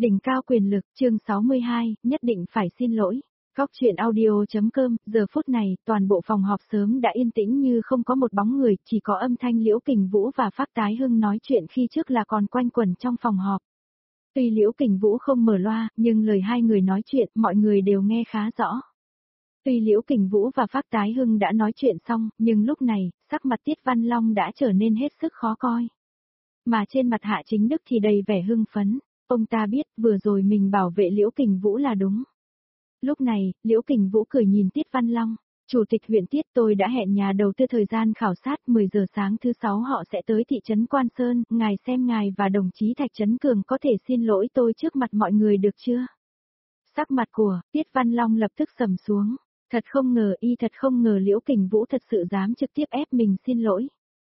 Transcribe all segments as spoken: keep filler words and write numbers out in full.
Đỉnh cao quyền lực, chương sáu mươi hai, nhất định phải xin lỗi. Góc chuyện audio.com, giờ phút này, toàn bộ phòng họp sớm đã yên tĩnh như không có một bóng người, chỉ có âm thanh Liễu Kình Vũ và Phác Tái Hưng nói chuyện khi trước là còn quanh quẩn trong phòng họp. Tuy Liễu Kình Vũ không mở loa, nhưng lời hai người nói chuyện, mọi người đều nghe khá rõ. Tuy Liễu Kình Vũ và Phác Tái Hưng đã nói chuyện xong, nhưng lúc này, sắc mặt Tiết Văn Long đã trở nên hết sức khó coi. Mà trên mặt Hạ Chính Đức thì đầy vẻ hưng phấn. Ông ta biết vừa rồi mình bảo vệ Liễu Kình Vũ là đúng. Lúc này, Liễu Kình Vũ cười nhìn Tiết Văn Long. Chủ tịch huyện Tiết, tôi đã hẹn nhà đầu tư thời gian khảo sát mười giờ sáng thứ sáu họ sẽ tới thị trấn Quan Sơn. Ngài xem ngài và đồng chí Thạch Trấn Cường có thể xin lỗi tôi trước mặt mọi người được chưa? Sắc mặt của Tiết Văn Long lập tức sầm xuống. Thật không ngờ y thật không ngờ Liễu Kình Vũ thật sự dám trực tiếp ép mình xin lỗi.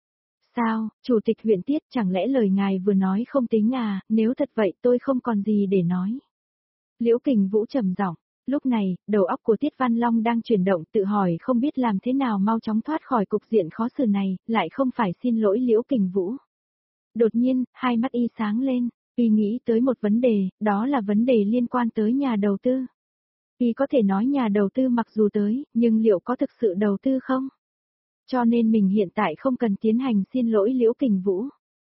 Sao, Chủ tịch huyện Tiết, chẳng lẽ lời ngài vừa nói không tính à, nếu thật vậy tôi không còn gì để nói. Liễu Kình Vũ trầm giọng, lúc này, đầu óc của Tiết Văn Long đang chuyển động tự hỏi không biết làm thế nào mau chóng thoát khỏi cục diện khó xử này, lại không phải xin lỗi Liễu Kình Vũ. Đột nhiên, hai mắt y sáng lên, y nghĩ tới một vấn đề, đó là vấn đề liên quan tới nhà đầu tư. Y có thể nói nhà đầu tư mặc dù tới, nhưng liệu có thực sự đầu tư không? Cho nên mình hiện tại không cần tiến hành xin lỗi Liễu Kình Vũ.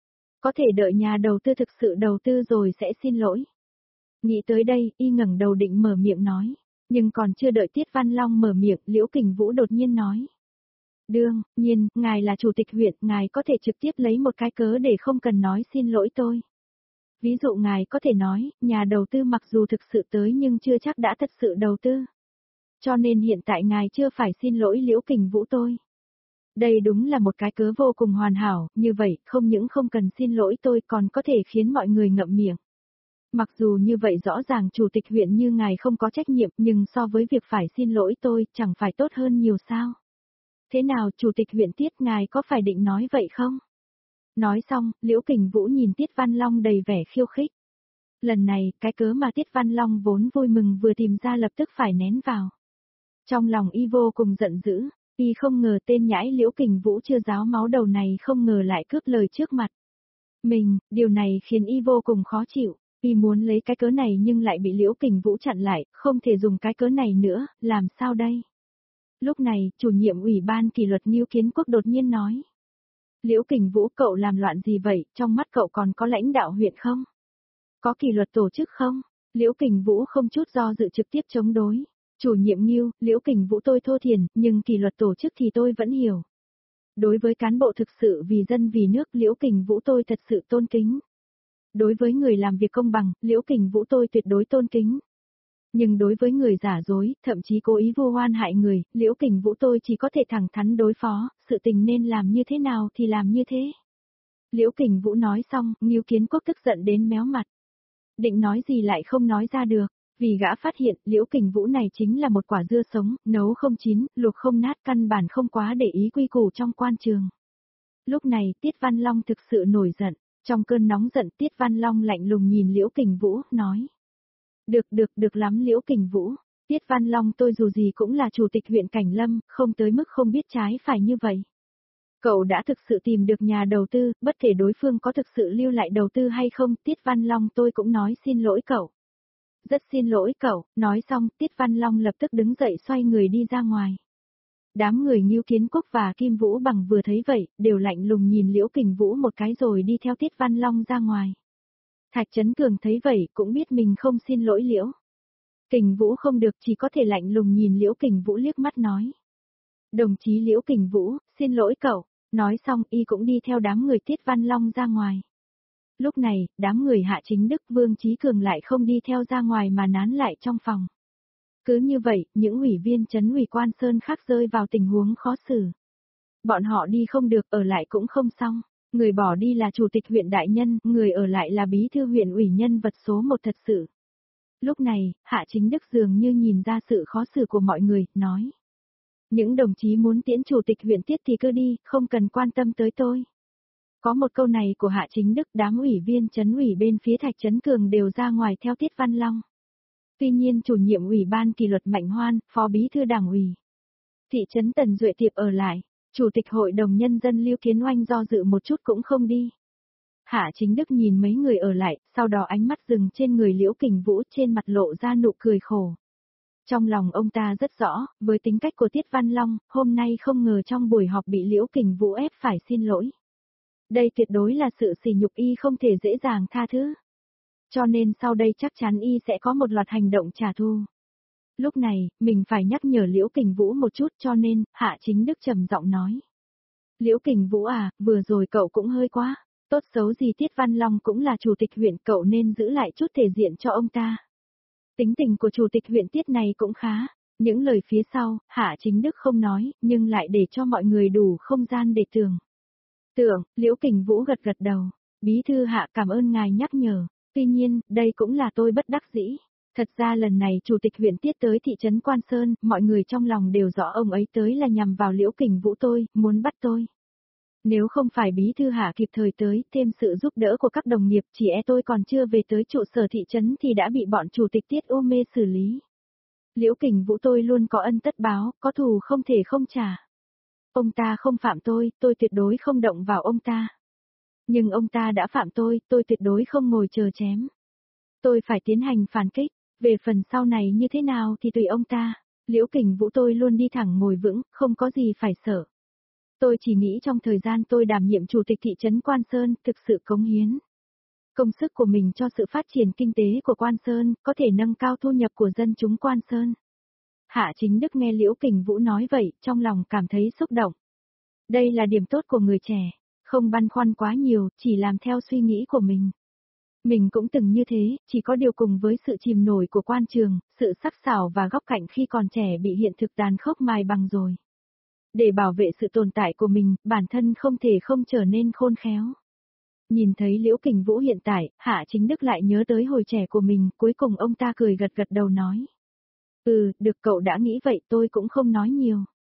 Có thể đợi nhà đầu tư thực sự đầu tư rồi sẽ xin lỗi. Nghĩ tới đây, y ngẩng đầu định mở miệng nói. Nhưng còn chưa đợi Tiết Văn Long mở miệng, Liễu Kình Vũ đột nhiên nói. Đương nhiên, ngài là chủ tịch huyện, ngài có thể trực tiếp lấy một cái cớ để không cần nói xin lỗi tôi. Ví dụ ngài có thể nói, nhà đầu tư mặc dù thực sự tới nhưng chưa chắc đã thật sự đầu tư. Cho nên hiện tại ngài chưa phải xin lỗi Liễu Kình Vũ tôi. Đây đúng là một cái cớ vô cùng hoàn hảo, như vậy, không những không cần xin lỗi tôi còn có thể khiến mọi người ngậm miệng. Mặc dù như vậy rõ ràng chủ tịch huyện như ngài không có trách nhiệm, nhưng so với việc phải xin lỗi tôi, chẳng phải tốt hơn nhiều sao? Thế nào chủ tịch huyện Tiết ngài có phải định nói vậy không? Nói xong, Liễu Kình Vũ nhìn Tiết Văn Long đầy vẻ khiêu khích. Lần này, cái cớ mà Tiết Văn Long vốn vui mừng vừa tìm ra lập tức phải nén vào. Trong lòng y vô cùng giận dữ. Y không ngờ tên nhãi Liễu Kình Vũ chưa ráo máu đầu này không ngờ lại cướp lời trước mặt. Mình, điều này khiến y vô cùng khó chịu. Y muốn lấy cái cớ này nhưng lại bị Liễu Kình Vũ chặn lại, không thể dùng cái cớ này nữa, làm sao đây? Lúc này, chủ nhiệm ủy ban kỷ luật Ngưu Kiến Quốc đột nhiên nói. Liễu Kình Vũ, cậu làm loạn gì vậy, trong mắt cậu còn có lãnh đạo huyện không? Có kỷ luật tổ chức không? Liễu Kình Vũ không chút do dự trực tiếp chống đối. Chủ nhiệm Ngưu, Liễu Kình Vũ tôi thô thiển, nhưng kỷ luật tổ chức thì tôi vẫn hiểu. Đối với cán bộ thực sự vì dân vì nước, Liễu Kình Vũ tôi thật sự tôn kính. Đối với người làm việc công bằng, Liễu Kình Vũ tôi tuyệt đối tôn kính. Nhưng đối với người giả dối, thậm chí cố ý vu oan hại người, Liễu Kình Vũ tôi chỉ có thể thẳng thắn đối phó, sự tình nên làm như thế nào thì làm như thế. Liễu Kình Vũ nói xong, Ngưu Kiến Quốc tức giận đến méo mặt. Định nói gì lại không nói ra được. Vì gã phát hiện, Liễu Kình Vũ này chính là một quả dưa sống, nấu không chín, luộc không nát, căn bản không quá để ý quy củ trong quan trường. Lúc này, Tiết Văn Long thực sự nổi giận, trong cơn nóng giận Tiết Văn Long lạnh lùng nhìn Liễu Kình Vũ, nói. Được được được lắm Liễu Kình Vũ, Tiết Văn Long tôi dù gì cũng là chủ tịch huyện Cảnh Lâm, không tới mức không biết trái phải như vậy. Cậu đã thực sự tìm được nhà đầu tư, bất kể đối phương có thực sự lưu lại đầu tư hay không, Tiết Văn Long tôi cũng nói xin lỗi cậu. Rất xin lỗi cậu, nói xong Tiết Văn Long lập tức đứng dậy xoay người đi ra ngoài. Đám người Ngưu Kiến Quốc và Kim Vũ Bằng vừa thấy vậy, đều lạnh lùng nhìn Liễu Kình Vũ một cái rồi đi theo Tiết Văn Long ra ngoài. Thạch Trấn Cường thấy vậy cũng biết mình không xin lỗi Liễu Kình Vũ không được chỉ có thể lạnh lùng nhìn Liễu Kình Vũ liếc mắt nói. Đồng chí Liễu Kình Vũ, xin lỗi cậu, nói xong y cũng đi theo đám người Tiết Văn Long ra ngoài. Lúc này, đám người Hạ Chính Đức Vương Chí Cường lại không đi theo ra ngoài mà nán lại trong phòng. Cứ như vậy, những ủy viên trấn ủy Quan Sơn khác rơi vào tình huống khó xử. Bọn họ đi không được, ở lại cũng không xong. Người bỏ đi là chủ tịch huyện đại nhân, người ở lại là bí thư huyện ủy nhân vật số một thật sự. Lúc này, Hạ Chính Đức dường như nhìn ra sự khó xử của mọi người, nói. Những đồng chí muốn tiễn chủ tịch huyện Tiết thì cứ đi, không cần quan tâm tới tôi. Có một câu này của Hạ Chính Đức, đám ủy viên trấn ủy bên phía Thạch Trấn Cường đều ra ngoài theo Tiết Văn Long. Tuy nhiên chủ nhiệm ủy ban kỷ luật Mạnh Hoan, phó bí thư đảng ủy thị trấn Tần Duệ Tiệp ở lại, chủ tịch hội đồng nhân dân Lưu Kiến Oanh do dự một chút cũng không đi. Hạ Chính Đức nhìn mấy người ở lại, sau đó ánh mắt dừng trên người Liễu Kình Vũ, trên mặt lộ ra nụ cười khổ. Trong lòng ông ta rất rõ, với tính cách của Tiết Văn Long, hôm nay không ngờ trong buổi họp bị Liễu Kình Vũ ép phải xin lỗi. Đây tuyệt đối là sự sỉ nhục y không thể dễ dàng tha thứ. Cho nên sau đây chắc chắn y sẽ có một loạt hành động trả thù. Lúc này, mình phải nhắc nhở Liễu Kình Vũ một chút, cho nên, Hạ Chính Đức trầm giọng nói. Liễu Kình Vũ à, vừa rồi cậu cũng hơi quá, tốt xấu gì Tiết Văn Long cũng là chủ tịch huyện, cậu nên giữ lại chút thể diện cho ông ta. Tính tình của chủ tịch huyện Tiết này cũng khá. Những lời phía sau, Hạ Chính Đức không nói, nhưng lại để cho mọi người đủ không gian để tưởng. Tưởng, Liễu Kình Vũ gật gật đầu. Bí thư Hạ cảm ơn ngài nhắc nhở. Tuy nhiên, đây cũng là tôi bất đắc dĩ. Thật ra lần này chủ tịch huyện Tiết tới thị trấn Quan Sơn, mọi người trong lòng đều rõ ông ấy tới là nhằm vào Liễu Kình Vũ tôi, muốn bắt tôi. Nếu không phải bí thư Hạ kịp thời tới, thêm sự giúp đỡ của các đồng nghiệp, chỉ e tôi còn chưa về tới trụ sở thị trấn thì đã bị bọn chủ tịch Tiết ô mê xử lý. Liễu Kình Vũ tôi luôn có ân tất báo, có thù không thể không trả. Ông ta không phạm tôi, tôi tuyệt đối không động vào ông ta. Nhưng ông ta đã phạm tôi, tôi tuyệt đối không ngồi chờ chém. Tôi phải tiến hành phản kích, về phần sau này như thế nào thì tùy ông ta. Liễu Kình Vũ tôi luôn đi thẳng ngồi vững, không có gì phải sợ. Tôi chỉ nghĩ trong thời gian tôi đảm nhiệm chủ tịch thị trấn Quan Sơn, thực sự cống hiến công sức của mình cho sự phát triển kinh tế của Quan Sơn, có thể nâng cao thu nhập của dân chúng Quan Sơn. Hạ Chính Đức nghe Liễu Kình Vũ nói vậy, trong lòng cảm thấy xúc động. Đây là điểm tốt của người trẻ, không băn khoăn quá nhiều, chỉ làm theo suy nghĩ của mình. Mình cũng từng như thế, chỉ có điều cùng với sự chìm nổi của quan trường, sự sắc sảo và góc cạnh khi còn trẻ bị hiện thực tàn khốc mài bằng rồi. Để bảo vệ sự tồn tại của mình, bản thân không thể không trở nên khôn khéo. Nhìn thấy Liễu Kình Vũ hiện tại, Hạ Chính Đức lại nhớ tới hồi trẻ của mình, cuối cùng ông ta cười gật gật đầu nói. Ừ, được cậu đã nghĩ vậy tôi cũng không nói nhiều.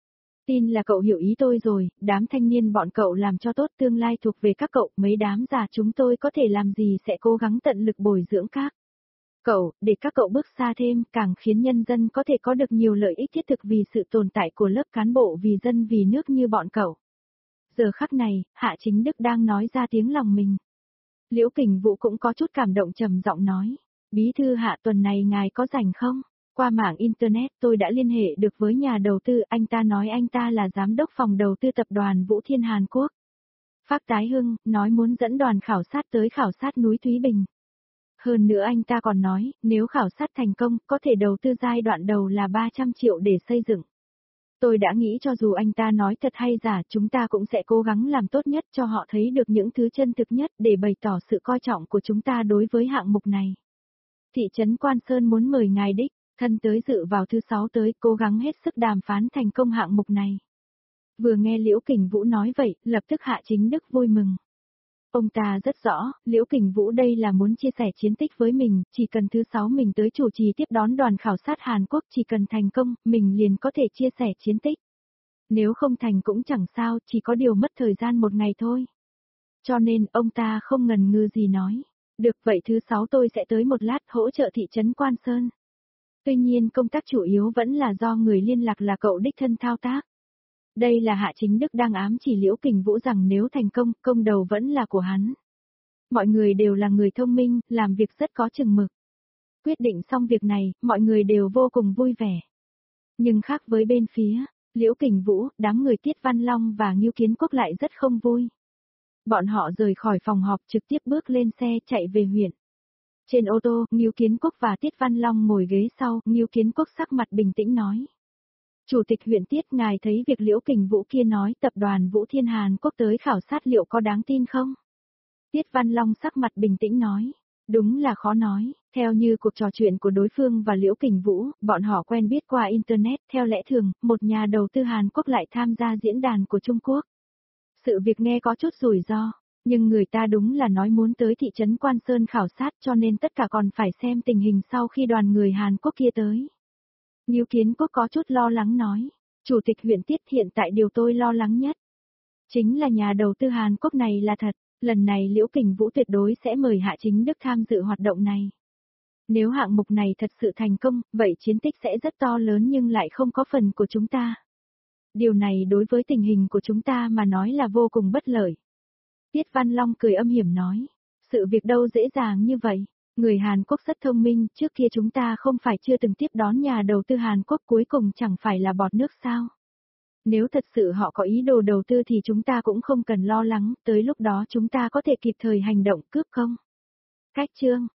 Tin là cậu hiểu ý tôi rồi, đám thanh niên bọn cậu làm cho tốt tương lai thuộc về các cậu, mấy đám già chúng tôi có thể làm gì sẽ cố gắng tận lực bồi dưỡng các cậu, để các cậu bước xa thêm, càng khiến nhân dân có thể có được nhiều lợi ích thiết thực vì sự tồn tại của lớp cán bộ vì dân vì nước như bọn cậu. Giờ khắc này, Hạ Chính Đức đang nói ra tiếng lòng mình. Liễu Kình Vũ cũng có chút cảm động trầm giọng nói, bí thư Hạ tuần này ngài có rảnh không? Qua mạng Internet tôi đã liên hệ được với nhà đầu tư, anh ta nói anh ta là giám đốc phòng đầu tư tập đoàn Vũ Thiên Hàn Quốc. Phác Tái Hưng, nói muốn dẫn đoàn khảo sát tới khảo sát núi Thúy Bình. Hơn nữa anh ta còn nói, nếu khảo sát thành công, có thể đầu tư giai đoạn đầu là ba trăm triệu để xây dựng. Tôi đã nghĩ cho dù anh ta nói thật hay giả, chúng ta cũng sẽ cố gắng làm tốt nhất cho họ thấy được những thứ chân thực nhất để bày tỏ sự coi trọng của chúng ta đối với hạng mục này. Thị trấn Quan Sơn muốn mời ngài đích thân tới dự vào thứ sáu tới, cố gắng hết sức đàm phán thành công hạng mục này. Vừa nghe Liễu Kình Vũ nói vậy, lập tức Hạ Chính Đức vui mừng. Ông ta rất rõ, Liễu Kình Vũ đây là muốn chia sẻ chiến tích với mình, chỉ cần thứ sáu mình tới chủ trì tiếp đón đoàn khảo sát Hàn Quốc, chỉ cần thành công, mình liền có thể chia sẻ chiến tích. Nếu không thành cũng chẳng sao, chỉ có điều mất thời gian một ngày thôi. Cho nên, ông ta không ngần ngừ gì nói. Được vậy thứ sáu tôi sẽ tới một lát hỗ trợ thị trấn Quan Sơn. Tuy nhiên công tác chủ yếu vẫn là do người liên lạc là cậu đích thân thao tác. Đây là Hạ Chính Đức đang ám chỉ Liễu Kình Vũ rằng nếu thành công, công đầu vẫn là của hắn. Mọi người đều là người thông minh, làm việc rất có chừng mực. Quyết định xong việc này, mọi người đều vô cùng vui vẻ. Nhưng khác với bên phía, Liễu Kình Vũ, đám người Tiết Văn Long và Ngưu Kiến Quốc lại rất không vui. Bọn họ rời khỏi phòng họp trực tiếp bước lên xe chạy về huyện. Trên ô tô, Ngưu Kiến Quốc và Tiết Văn Long ngồi ghế sau, Ngưu Kiến Quốc sắc mặt bình tĩnh nói. Chủ tịch huyện Tiết, ngài thấy việc Liễu Kình Vũ kia nói tập đoàn Vũ Thiên Hàn Quốc tới khảo sát liệu có đáng tin không? Tiết Văn Long sắc mặt bình tĩnh nói. Đúng là khó nói, theo như cuộc trò chuyện của đối phương và Liễu Kình Vũ, bọn họ quen biết qua Internet, theo lẽ thường, một nhà đầu tư Hàn Quốc lại tham gia diễn đàn của Trung Quốc. Sự việc nghe có chút rủi ro, nhưng người ta đúng là nói muốn tới thị trấn Quan Sơn khảo sát cho nên tất cả còn phải xem tình hình sau khi đoàn người Hàn Quốc kia tới. Ngưu Kiến Quốc có chút lo lắng nói, Chủ tịch huyện Tiết hiện tại điều tôi lo lắng nhất. Chính là nhà đầu tư Hàn Quốc này là thật, lần này Liễu Kình Vũ tuyệt đối sẽ mời Hạ Chính Đức tham dự hoạt động này. Nếu hạng mục này thật sự thành công, vậy chiến tích sẽ rất to lớn nhưng lại không có phần của chúng ta. Điều này đối với tình hình của chúng ta mà nói là vô cùng bất lợi. Tiết Văn Long cười âm hiểm nói. Sự việc đâu dễ dàng như vậy. Người Hàn Quốc rất thông minh, trước kia chúng ta không phải chưa từng tiếp đón nhà đầu tư Hàn Quốc cuối cùng chẳng phải là bọt nước sao. Nếu thật sự họ có ý đồ đầu tư thì chúng ta cũng không cần lo lắng, tới lúc đó chúng ta có thể kịp thời hành động cướp không? Cách chương